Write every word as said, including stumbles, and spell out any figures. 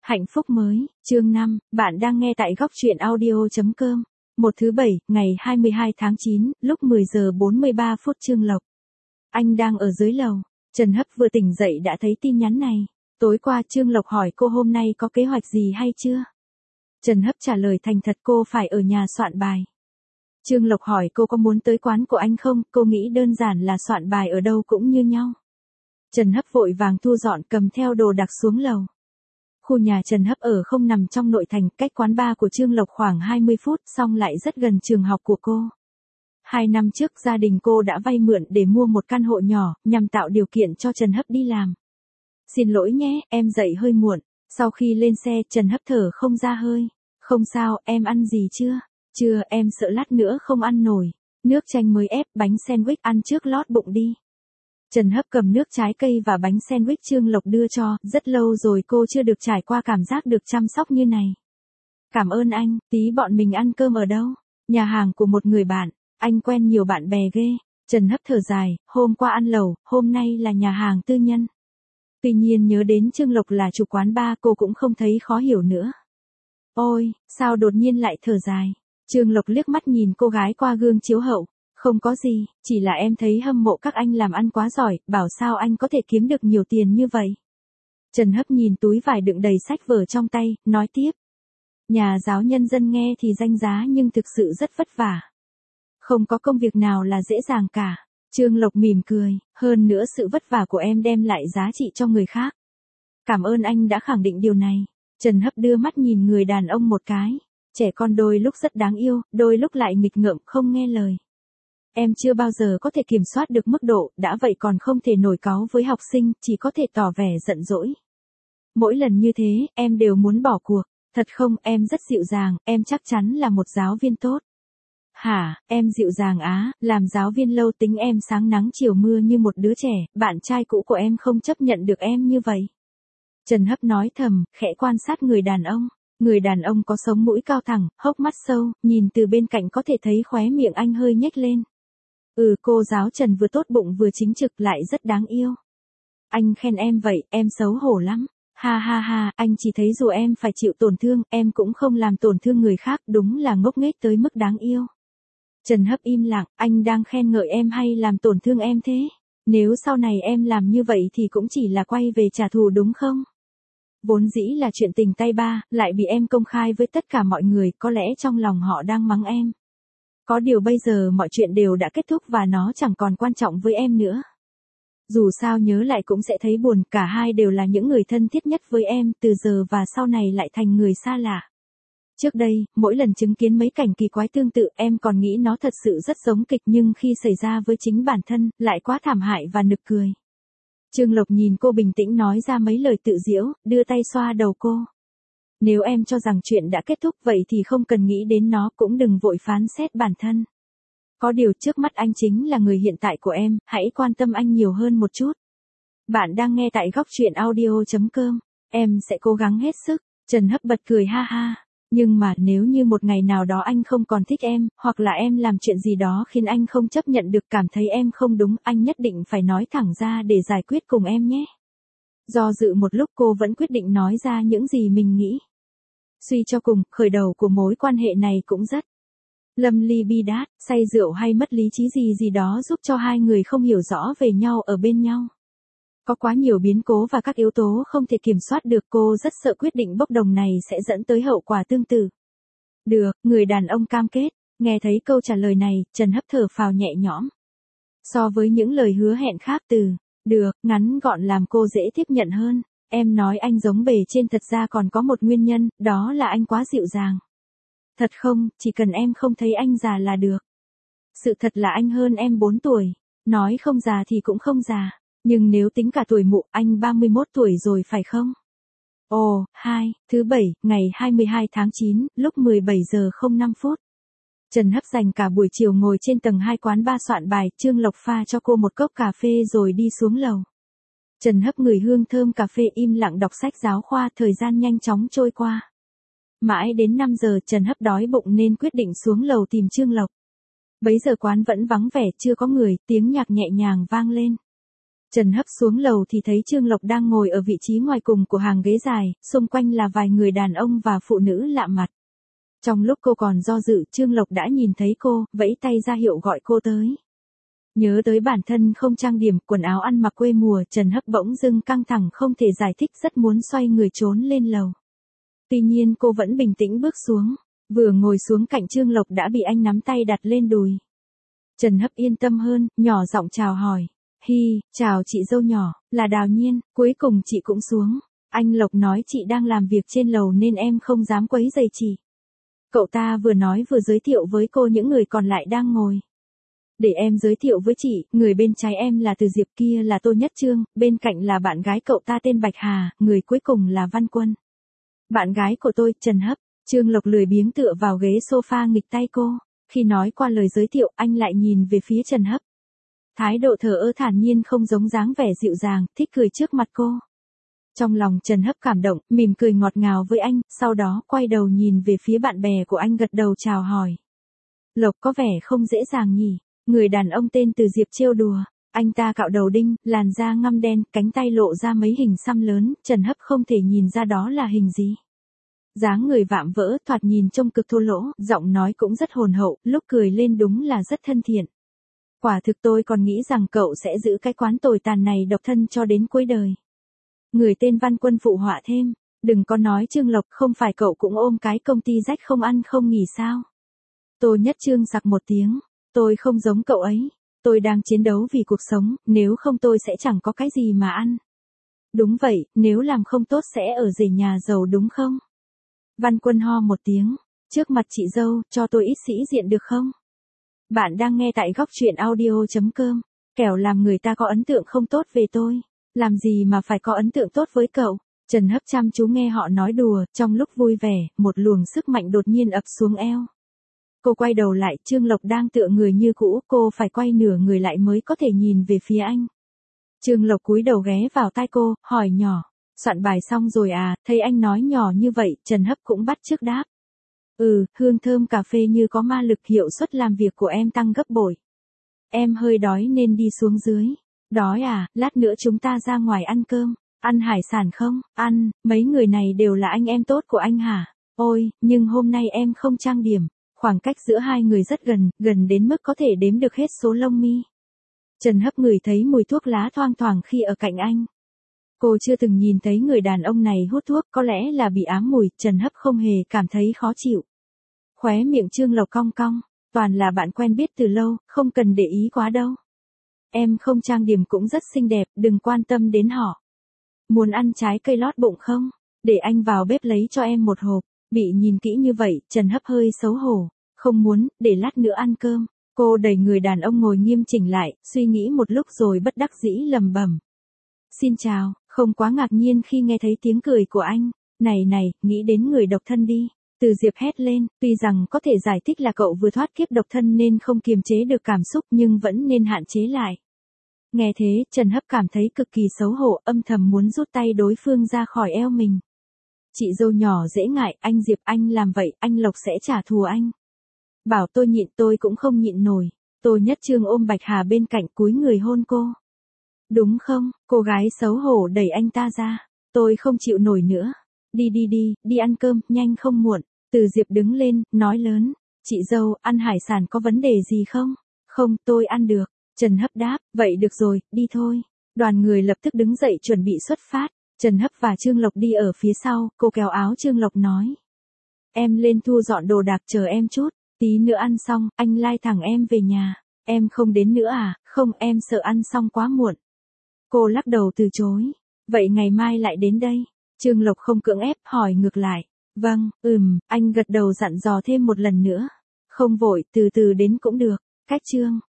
Hạnh phúc mới, chương năm, bạn đang nghe tại góc truyện audio chấm com. Một thứ bảy, ngày hai mươi hai tháng chín, lúc mười giờ bốn mươi ba phút Trương Lộc. Anh đang ở dưới lầu. Trần Hấp vừa tỉnh dậy đã thấy tin nhắn này. Tối qua Trương Lộc hỏi cô hôm nay có kế hoạch gì hay chưa? Trần Hấp trả lời thành thật cô phải ở nhà soạn bài. Trương Lộc hỏi cô có muốn tới quán của anh không, cô nghĩ đơn giản là soạn bài ở đâu cũng như nhau. Trần Hấp vội vàng thu dọn cầm theo đồ đạc xuống lầu. Khu nhà Trần Hấp ở không nằm trong nội thành, cách quán bar của Trương Lộc khoảng hai mươi phút, song lại rất gần trường học của cô. Hai năm trước gia đình cô đã vay mượn để mua một căn hộ nhỏ, nhằm tạo điều kiện cho Trần Hấp đi làm. Xin lỗi nhé, em dậy hơi muộn. Sau khi lên xe, Trần Hấp thở không ra hơi. Không sao, em ăn gì chưa? Chưa, em sợ lát nữa không ăn nổi. Nước chanh mới ép, bánh sandwich ăn trước lót bụng đi. Trần Hấp cầm nước trái cây và bánh sandwich Trương Lộc đưa cho, rất lâu rồi cô chưa được trải qua cảm giác được chăm sóc như này. Cảm ơn anh, tí bọn mình ăn cơm ở đâu? Nhà hàng của một người bạn, anh quen nhiều bạn bè ghê. Trần Hấp thở dài, hôm qua ăn lẩu, hôm nay là nhà hàng tư nhân. Tuy nhiên nhớ đến Trương Lộc là chủ quán bar cô cũng không thấy khó hiểu nữa. Ôi, sao đột nhiên lại thở dài? Trương Lộc liếc mắt nhìn cô gái qua gương chiếu hậu. Không có gì, chỉ là em thấy hâm mộ các anh làm ăn quá giỏi, bảo sao anh có thể kiếm được nhiều tiền như vậy. Trần Hấp nhìn túi vải đựng đầy sách vở trong tay, nói tiếp. Nhà giáo nhân dân nghe thì danh giá nhưng thực sự rất vất vả. Không có công việc nào là dễ dàng cả. Trương Lộc mỉm cười, hơn nữa sự vất vả của em đem lại giá trị cho người khác. Cảm ơn anh đã khẳng định điều này. Trần Hấp đưa mắt nhìn người đàn ông một cái. Trẻ con đôi lúc rất đáng yêu, đôi lúc lại nghịch ngợm không nghe lời. Em chưa bao giờ có thể kiểm soát được mức độ, đã vậy còn không thể nổi cáu với học sinh, chỉ có thể tỏ vẻ giận dỗi. Mỗi lần như thế, em đều muốn bỏ cuộc. Thật không, em rất dịu dàng, em chắc chắn là một giáo viên tốt. Hả, em dịu dàng á, làm giáo viên lâu tính em sáng nắng chiều mưa như một đứa trẻ, bạn trai cũ của em không chấp nhận được em như vậy. Trần Hấp nói thầm, khẽ quan sát người đàn ông. Người đàn ông có sống mũi cao thẳng, hốc mắt sâu, nhìn từ bên cạnh có thể thấy khóe miệng anh hơi nhếch lên. Ừ, cô giáo Trần vừa tốt bụng vừa chính trực lại rất đáng yêu. Anh khen em vậy, em xấu hổ lắm. Ha ha ha, anh chỉ thấy dù em phải chịu tổn thương, em cũng không làm tổn thương người khác, đúng là ngốc nghếch tới mức đáng yêu. Trần Hấp im lặng, anh đang khen ngợi em hay làm tổn thương em thế? Nếu sau này em làm như vậy thì cũng chỉ là quay về trả thù đúng không? Vốn dĩ là chuyện tình tay ba, lại bị em công khai với tất cả mọi người, có lẽ trong lòng họ đang mắng em. Có điều bây giờ mọi chuyện đều đã kết thúc và nó chẳng còn quan trọng với em nữa. Dù sao nhớ lại cũng sẽ thấy buồn, cả hai đều là những người thân thiết nhất với em, từ giờ và sau này lại thành người xa lạ. Trước đây, mỗi lần chứng kiến mấy cảnh kỳ quái tương tự em còn nghĩ nó thật sự rất giống kịch nhưng khi xảy ra với chính bản thân, lại quá thảm hại và nực cười. Trương Lộc nhìn cô bình tĩnh nói ra mấy lời tự giễu, đưa tay xoa đầu cô. Nếu em cho rằng chuyện đã kết thúc vậy thì không cần nghĩ đến nó, cũng đừng vội phán xét bản thân. Có điều trước mắt anh chính là người hiện tại của em, hãy quan tâm anh nhiều hơn một chút. Bạn đang nghe tại góc truyện audio chấm com, em sẽ cố gắng hết sức. Trần Hấp bật cười ha ha. Nhưng mà nếu như một ngày nào đó anh không còn thích em, hoặc là em làm chuyện gì đó khiến anh không chấp nhận được, cảm thấy em không đúng, anh nhất định phải nói thẳng ra để giải quyết cùng em nhé. Do dự một lúc cô vẫn quyết định nói ra những gì mình nghĩ. Suy cho cùng, khởi đầu của mối quan hệ này cũng rất lâm ly bi đát, say rượu hay mất lý trí gì gì đó giúp cho hai người không hiểu rõ về nhau ở bên nhau. Có quá nhiều biến cố và các yếu tố không thể kiểm soát được, cô rất sợ quyết định bốc đồng này sẽ dẫn tới hậu quả tương tự. Được, người đàn ông cam kết. Nghe thấy câu trả lời này, Trần Hấp thở phào nhẹ nhõm. So với những lời hứa hẹn khác, từ được, ngắn gọn làm cô dễ tiếp nhận hơn. Em nói anh giống bề trên, thật ra còn có một nguyên nhân, đó là anh quá dịu dàng. Thật không, chỉ cần em không thấy anh già là được. Sự thật là anh hơn em bốn tuổi. Nói không già thì cũng không già. Nhưng nếu tính cả tuổi mụ, anh ba mươi mốt tuổi rồi phải không? Ồ, hai, thứ bảy, ngày hai mươi hai tháng chín, lúc mười bảy giờ không năm phút. Trần Hấp dành cả buổi chiều ngồi trên tầng hai quán bar soạn bài, Trương Lộc pha cho cô một cốc cà phê rồi đi xuống lầu. Trần Hấp ngửi hương thơm cà phê im lặng đọc sách giáo khoa, thời gian nhanh chóng trôi qua. Mãi đến năm giờ Trần Hấp đói bụng nên quyết định xuống lầu tìm Trương Lộc. Bấy giờ quán vẫn vắng vẻ, chưa có người, tiếng nhạc nhẹ nhàng vang lên. Trần Hấp xuống lầu thì thấy Trương Lộc đang ngồi ở vị trí ngoài cùng của hàng ghế dài, xung quanh là vài người đàn ông và phụ nữ lạ mặt. Trong lúc cô còn do dự, Trương Lộc đã nhìn thấy cô, vẫy tay ra hiệu gọi cô tới. Nhớ tới bản thân không trang điểm, quần áo ăn mặc quê mùa, Trần Hấp bỗng dưng căng thẳng không thể giải thích, rất muốn xoay người trốn lên lầu. Tuy nhiên cô vẫn bình tĩnh bước xuống, vừa ngồi xuống cạnh Trương Lộc đã bị anh nắm tay đặt lên đùi. Trần Hấp yên tâm hơn, nhỏ giọng chào hỏi. Hi, chào chị dâu nhỏ, là Đào Nhiên, cuối cùng chị cũng xuống. Anh Lộc nói chị đang làm việc trên lầu nên em không dám quấy rầy chị. Cậu ta vừa nói vừa giới thiệu với cô những người còn lại đang ngồi. Để em giới thiệu với chị, người bên trái em là Từ Diệp, kia là Tô Nhất Trương, bên cạnh là bạn gái cậu ta tên Bạch Hà, người cuối cùng là Văn Quân. Bạn gái của tôi, Trần Hấp. Trương Lộc lười biếng tựa vào ghế sofa nghịch tay cô. Khi nói qua lời giới thiệu, anh lại nhìn về phía Trần Hấp. Thái độ thờ ơ thản nhiên không giống dáng vẻ dịu dàng, thích cười trước mặt cô. Trong lòng Trần Hấp cảm động, mỉm cười ngọt ngào với anh, sau đó quay đầu nhìn về phía bạn bè của anh gật đầu chào hỏi. Lộc có vẻ không dễ dàng nhỉ, người đàn ông tên Từ Diệp trêu đùa. Anh ta cạo đầu đinh, làn da ngăm đen, cánh tay lộ ra mấy hình xăm lớn, Trần Hấp không thể nhìn ra đó là hình gì. Dáng người vạm vỡ, thoạt nhìn trông cực thô lỗ, giọng nói cũng rất hồn hậu, lúc cười lên đúng là rất thân thiện. Quả thực tôi còn nghĩ rằng cậu sẽ giữ cái quán tồi tàn này độc thân cho đến cuối đời. Người tên Văn Quân phụ họa thêm, đừng có nói Trương Lộc, không phải cậu cũng ôm cái công ty rách không ăn không nghỉ sao. Tô Nhất Trương sặc một tiếng, tôi không giống cậu ấy, tôi đang chiến đấu vì cuộc sống, nếu không tôi sẽ chẳng có cái gì mà ăn. Đúng vậy, nếu làm không tốt sẽ ở rể nhà giàu đúng không? Văn Quân ho một tiếng, trước mặt chị dâu, cho tôi ít sĩ diện được không? Bạn đang nghe tại góc truyện audio chấm com, kẻo làm người ta có ấn tượng không tốt về tôi. Làm gì mà phải có ấn tượng tốt với cậu? Trần Hấp chăm chú nghe họ nói đùa, trong lúc vui vẻ, một luồng sức mạnh đột nhiên ập xuống eo. Cô quay đầu lại, Trương Lộc đang tựa người như cũ, cô phải quay nửa người lại mới có thể nhìn về phía anh. Trương Lộc cúi đầu ghé vào tai cô, hỏi nhỏ, soạn bài xong rồi à? Thấy anh nói nhỏ như vậy, Trần Hấp cũng bắt chước đáp. Ừ, hương thơm cà phê như có ma lực, hiệu suất làm việc của em tăng gấp bội. Em hơi đói nên đi xuống dưới. Đói à, lát nữa chúng ta ra ngoài ăn cơm. Ăn hải sản không? Ăn, mấy người này đều là anh em tốt của anh hả? Ôi, nhưng hôm nay em không trang điểm. Khoảng cách giữa hai người rất gần, gần đến mức có thể đếm được hết số lông mi. Trần Hấp ngửi thấy mùi thuốc lá thoang thoảng khi ở cạnh anh. Cô chưa từng nhìn thấy người đàn ông này hút thuốc, có lẽ là bị ám mùi, Trần Hấp không hề cảm thấy khó chịu. Khóe miệng Trương Lộc cong cong, toàn là bạn quen biết từ lâu, không cần để ý quá đâu. Em không trang điểm cũng rất xinh đẹp, đừng quan tâm đến họ. Muốn ăn trái cây lót bụng không? Để anh vào bếp lấy cho em một hộp. Bị nhìn kỹ như vậy, Trần Hấp hơi xấu hổ. Không muốn, để lát nữa ăn cơm. Cô đẩy người đàn ông ngồi nghiêm chỉnh lại, suy nghĩ một lúc rồi bất đắc dĩ lầm bẩm. Xin chào, không quá ngạc nhiên khi nghe thấy tiếng cười của anh. Này này, nghĩ đến người độc thân đi. Từ Diệp hét lên, tuy rằng có thể giải thích là cậu vừa thoát kiếp độc thân nên không kiềm chế được cảm xúc nhưng vẫn nên hạn chế lại. Nghe thế, Trần Hấp cảm thấy cực kỳ xấu hổ, âm thầm muốn rút tay đối phương ra khỏi eo mình. Chị dâu nhỏ dễ ngại, anh Diệp, anh làm vậy, anh Lộc sẽ trả thù anh. Bảo tôi nhịn tôi cũng không nhịn nổi. Tô Nhất Trương ôm Bạch Hà bên cạnh cúi người hôn cô. Đúng không? Cô gái xấu hổ đẩy anh ta ra. Tôi không chịu nổi nữa. Đi đi đi, đi ăn cơm, nhanh không muộn. Từ Diệp đứng lên, nói lớn. Chị dâu, ăn hải sản có vấn đề gì không? Không, tôi ăn được. Trần Hấp đáp, vậy được rồi, đi thôi. Đoàn người lập tức đứng dậy chuẩn bị xuất phát. Trần Hấp và Trương Lộc đi ở phía sau, cô kéo áo Trương Lộc nói. Em lên thu dọn đồ đạc chờ em chút, tí nữa ăn xong, anh lai thẳng em về nhà. Em không đến nữa à? Không, em sợ ăn xong quá muộn. Cô lắc đầu từ chối. Vậy ngày mai lại đến đây. Trương Lộc không cưỡng ép, hỏi ngược lại. Vâng, ừm, anh gật đầu dặn dò thêm một lần nữa. Không vội, từ từ đến cũng được. Cách Trương.